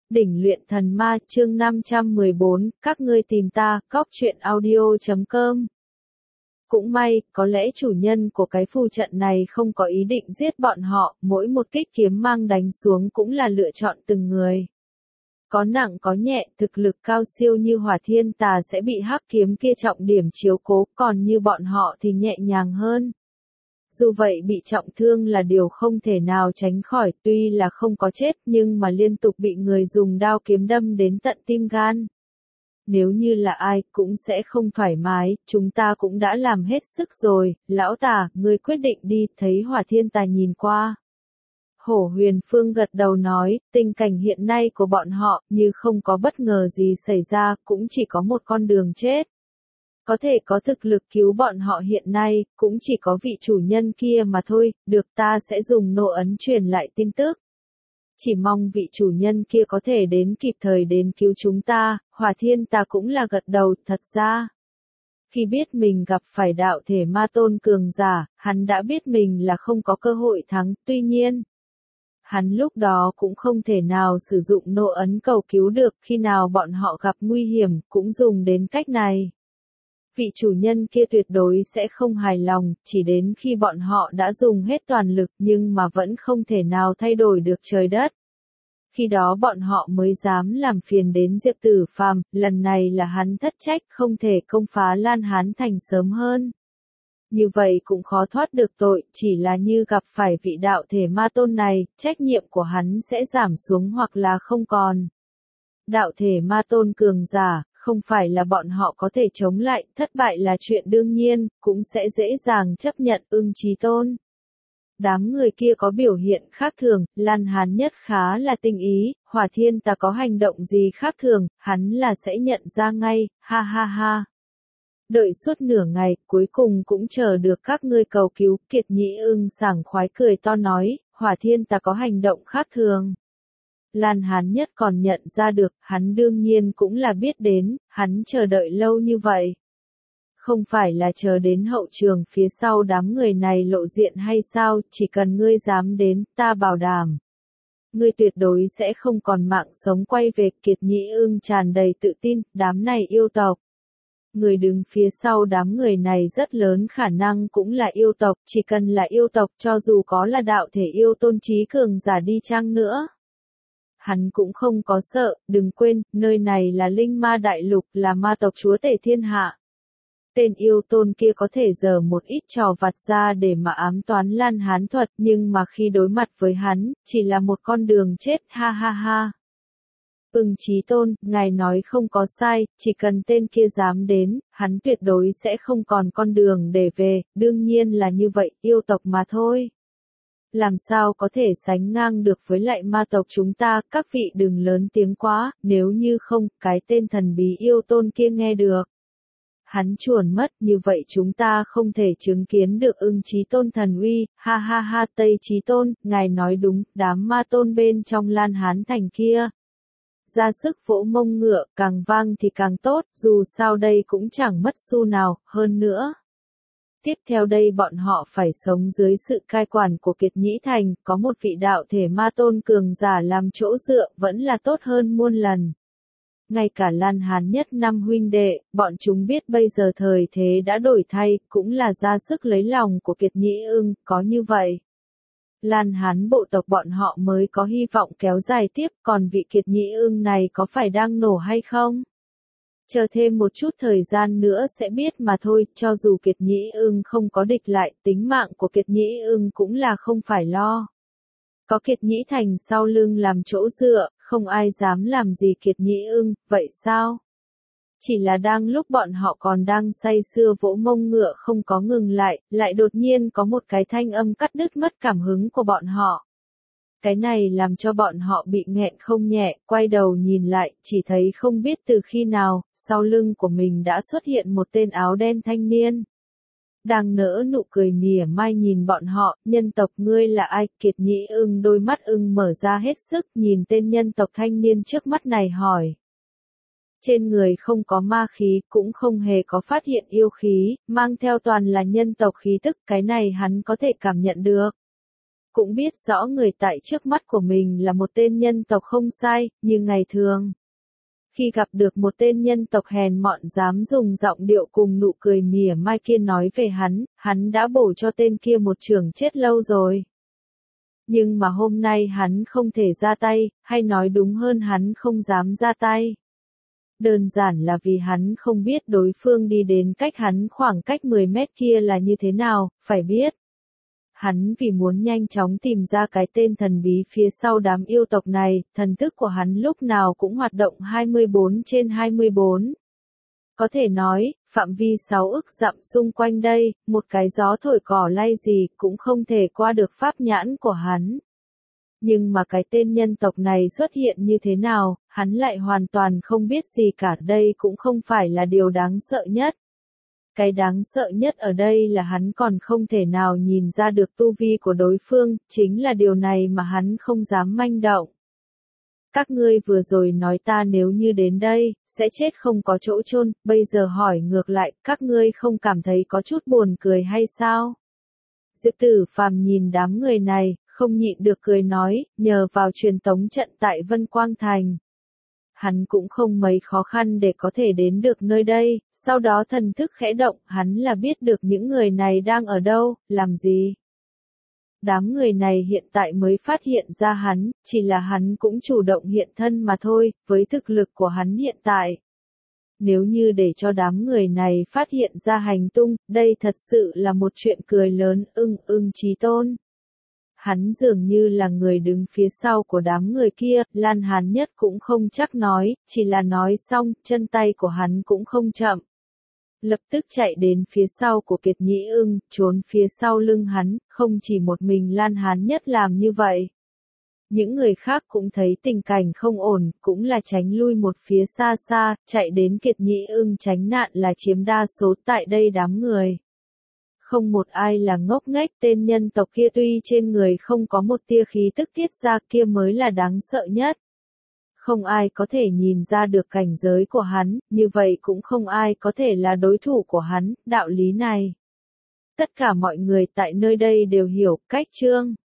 Đỉnh luyện thần ma chương 514, các ngươi tìm ta, cóc truyện audio.com. Cũng may, có lẽ chủ nhân của cái phù trận này không có ý định giết bọn họ, mỗi một kích kiếm mang đánh xuống cũng là lựa chọn từng người. Có nặng có nhẹ, thực lực cao siêu như Hỏa Thiên Tà sẽ bị hắc kiếm kia trọng điểm chiếu cố, còn như bọn họ thì nhẹ nhàng hơn. Dù vậy bị trọng thương là điều không thể nào tránh khỏi, tuy là không có chết nhưng mà liên tục bị người dùng đao kiếm đâm đến tận tim gan. Nếu như là ai cũng sẽ không thoải mái, chúng ta cũng đã làm hết sức rồi, lão Tà, ngươi quyết định đi, thấy Hỏa Thiên Tà nhìn qua. Hổ Huyền Phương gật đầu nói, tình cảnh hiện nay của bọn họ, như không có bất ngờ gì xảy ra, cũng chỉ có một con đường chết. Có thể có thực lực cứu bọn họ hiện nay, cũng chỉ có vị chủ nhân kia mà thôi, được ta sẽ dùng nộ ấn truyền lại tin tức. Chỉ mong vị chủ nhân kia có thể đến kịp thời đến cứu chúng ta, Hỏa Thiên Tà cũng là gật đầu, thật ra. Khi biết mình gặp phải đạo thể ma tôn cường giả, hắn đã biết mình là không có cơ hội thắng, tuy nhiên. Hắn lúc đó cũng không thể nào sử dụng nộ ấn cầu cứu được, khi nào bọn họ gặp nguy hiểm, cũng dùng đến cách này. Vị chủ nhân kia tuyệt đối sẽ không hài lòng, chỉ đến khi bọn họ đã dùng hết toàn lực nhưng mà vẫn không thể nào thay đổi được trời đất. Khi đó bọn họ mới dám làm phiền đến Diệp Tử Phàm, lần này là hắn thất trách không thể công phá Lan Hán Thành sớm hơn. Như vậy cũng khó thoát được tội, chỉ là như gặp phải vị đạo thể ma tôn này, trách nhiệm của hắn sẽ giảm xuống hoặc là không còn. Đạo thể ma tôn cường giả, không phải là bọn họ có thể chống lại, thất bại là chuyện đương nhiên, cũng sẽ dễ dàng chấp nhận Ưng Chí Tôn. Đám người kia có biểu hiện khác thường, Lan Hán Nhất khá là tinh ý, Hỏa Thiên Tà có hành động gì khác thường, hắn là sẽ nhận ra ngay, ha ha ha. Đợi suốt nửa ngày, cuối cùng cũng chờ được các ngươi cầu cứu, Kiệt Nhĩ Ưng sảng khoái cười to nói, Hỏa Thiên Tà có hành động khác thường. Lan Hán Nhất còn nhận ra được, hắn đương nhiên cũng là biết đến, hắn chờ đợi lâu như vậy. Không phải là chờ đến hậu trường phía sau đám người này lộ diện hay sao, chỉ cần ngươi dám đến, ta bảo đảm. Ngươi tuyệt đối sẽ không còn mạng sống quay về, Kiệt Nhĩ Ưng tràn đầy tự tin, đám này yêu tộc. Người đứng phía sau đám người này rất lớn khả năng cũng là yêu tộc, chỉ cần là yêu tộc cho dù có là đạo thể yêu tôn trí cường giả đi chăng nữa. Hắn cũng không có sợ, đừng quên, nơi này là Linh Ma Đại Lục, là ma tộc chúa tể thiên hạ. Tên yêu tôn kia có thể giở một ít trò vặt ra để mà ám toán Lan Hán thuật, nhưng mà khi đối mặt với hắn, chỉ là một con đường chết, ha ha ha. Ưng Chí Tôn, ngài nói không có sai, chỉ cần tên kia dám đến, hắn tuyệt đối sẽ không còn con đường để về, đương nhiên là như vậy, yêu tộc mà thôi. Làm sao có thể sánh ngang được với lại ma tộc chúng ta, các vị đừng lớn tiếng quá, nếu như không, cái tên thần bí yêu tôn kia nghe được. Hắn chuồn mất, như vậy chúng ta không thể chứng kiến được Ưng Chí Tôn thần uy, ha ha ha Tây Chí Tôn, ngài nói đúng, đám ma tôn bên trong Lan Hán Thành kia. Ra sức vỗ mông ngựa, càng vang thì càng tốt, dù sao đây cũng chẳng mất xu nào, hơn nữa. Tiếp theo đây bọn họ phải sống dưới sự cai quản của Kiệt Nhĩ Thành, có một vị đạo thể ma tôn cường giả làm chỗ dựa, vẫn là tốt hơn muôn lần. Ngay cả Lan Hán Nhất năm huynh đệ, bọn chúng biết bây giờ thời thế đã đổi thay, cũng là ra sức lấy lòng của Kiệt Nhĩ Ưng, có như vậy. Lan Hán bộ tộc bọn họ mới có hy vọng kéo dài tiếp, còn vị Kiệt Nhĩ Ưng này có phải đang nổ hay không? Chờ thêm một chút thời gian nữa sẽ biết mà thôi, cho dù Kiệt Nhĩ Ưng không có địch lại, tính mạng của Kiệt Nhĩ Ưng cũng là không phải lo. Có Kiệt Nhĩ Thành sau lưng làm chỗ dựa, không ai dám làm gì Kiệt Nhĩ Ưng, vậy sao? Chỉ là đang lúc bọn họ còn đang say sưa vỗ mông ngựa không có ngừng lại đột nhiên có một cái thanh âm cắt đứt mất cảm hứng của bọn họ. Cái này làm cho bọn họ bị nghẹn không nhẹ, quay đầu nhìn lại, chỉ thấy không biết từ khi nào, sau lưng của mình đã xuất hiện một tên áo đen thanh niên. Đang nở nụ cười mỉa mai nhìn bọn họ, nhân tộc ngươi là ai? Kiệt Nhĩ Ưng đôi mắt ưng mở ra hết sức nhìn tên nhân tộc thanh niên trước mắt này hỏi. Trên người không có ma khí, cũng không hề có phát hiện yêu khí, mang theo toàn là nhân tộc khí tức, cái này hắn có thể cảm nhận được. Cũng biết rõ người tại trước mắt của mình là một tên nhân tộc không sai, như ngày thường. Khi gặp được một tên nhân tộc hèn mọn dám dùng giọng điệu cùng nụ cười mỉa mai kia nói về hắn đã bổ cho tên kia một chưởng chết lâu rồi. Nhưng mà hôm nay hắn không thể ra tay, hay nói đúng hơn hắn không dám ra tay. Đơn giản là vì hắn không biết đối phương đi đến cách hắn khoảng cách 10 mét kia là như thế nào, phải biết. Hắn vì muốn nhanh chóng tìm ra cái tên thần bí phía sau đám yêu tộc này, thần thức của hắn lúc nào cũng hoạt động 24/24. Có thể nói, phạm vi 6 ức dặm xung quanh đây, một cái gió thổi cỏ lay gì cũng không thể qua được pháp nhãn của hắn. Nhưng mà cái tên nhân tộc này xuất hiện như thế nào, hắn lại hoàn toàn không biết gì cả, đây cũng không phải là điều đáng sợ nhất. Cái đáng sợ nhất ở đây là hắn còn không thể nào nhìn ra được tu vi của đối phương, chính là điều này mà hắn không dám manh động. Các ngươi vừa rồi nói ta nếu như đến đây, sẽ chết không có chỗ chôn, bây giờ hỏi ngược lại, các ngươi không cảm thấy có chút buồn cười hay sao? Diệp Tử Phàm nhìn đám người này, không nhịn được cười nói, nhờ vào truyền tống trận tại Vân Quang Thành. Hắn cũng không mấy khó khăn để có thể đến được nơi đây, sau đó thần thức khẽ động, hắn là biết được những người này đang ở đâu, làm gì. Đám người này hiện tại mới phát hiện ra hắn, chỉ là hắn cũng chủ động hiện thân mà thôi, với thực lực của hắn hiện tại. Nếu như để cho đám người này phát hiện ra hành tung, đây thật sự là một chuyện cười lớn, Chí Tôn. Hắn dường như là người đứng phía sau của đám người kia, Lan Hàn Nhất cũng không chắc nói, chỉ là nói xong, chân tay của hắn cũng không chậm. Lập tức chạy đến phía sau của Kiệt Nhĩ Ưng, trốn phía sau lưng hắn, không chỉ một mình Lan Hàn Nhất làm như vậy. Những người khác cũng thấy tình cảnh không ổn, cũng là tránh lui một phía xa xa, chạy đến Kiệt Nhĩ Ưng tránh nạn là chiếm đa số tại đây đám người. Không một ai là ngốc nghếch, tên nhân tộc kia tuy trên người không có một tia khí tức tiết ra kia mới là đáng sợ nhất. Không ai có thể nhìn ra được cảnh giới của hắn, như vậy cũng không ai có thể là đối thủ của hắn, đạo lý này. Tất cả mọi người tại nơi đây đều hiểu, cách chương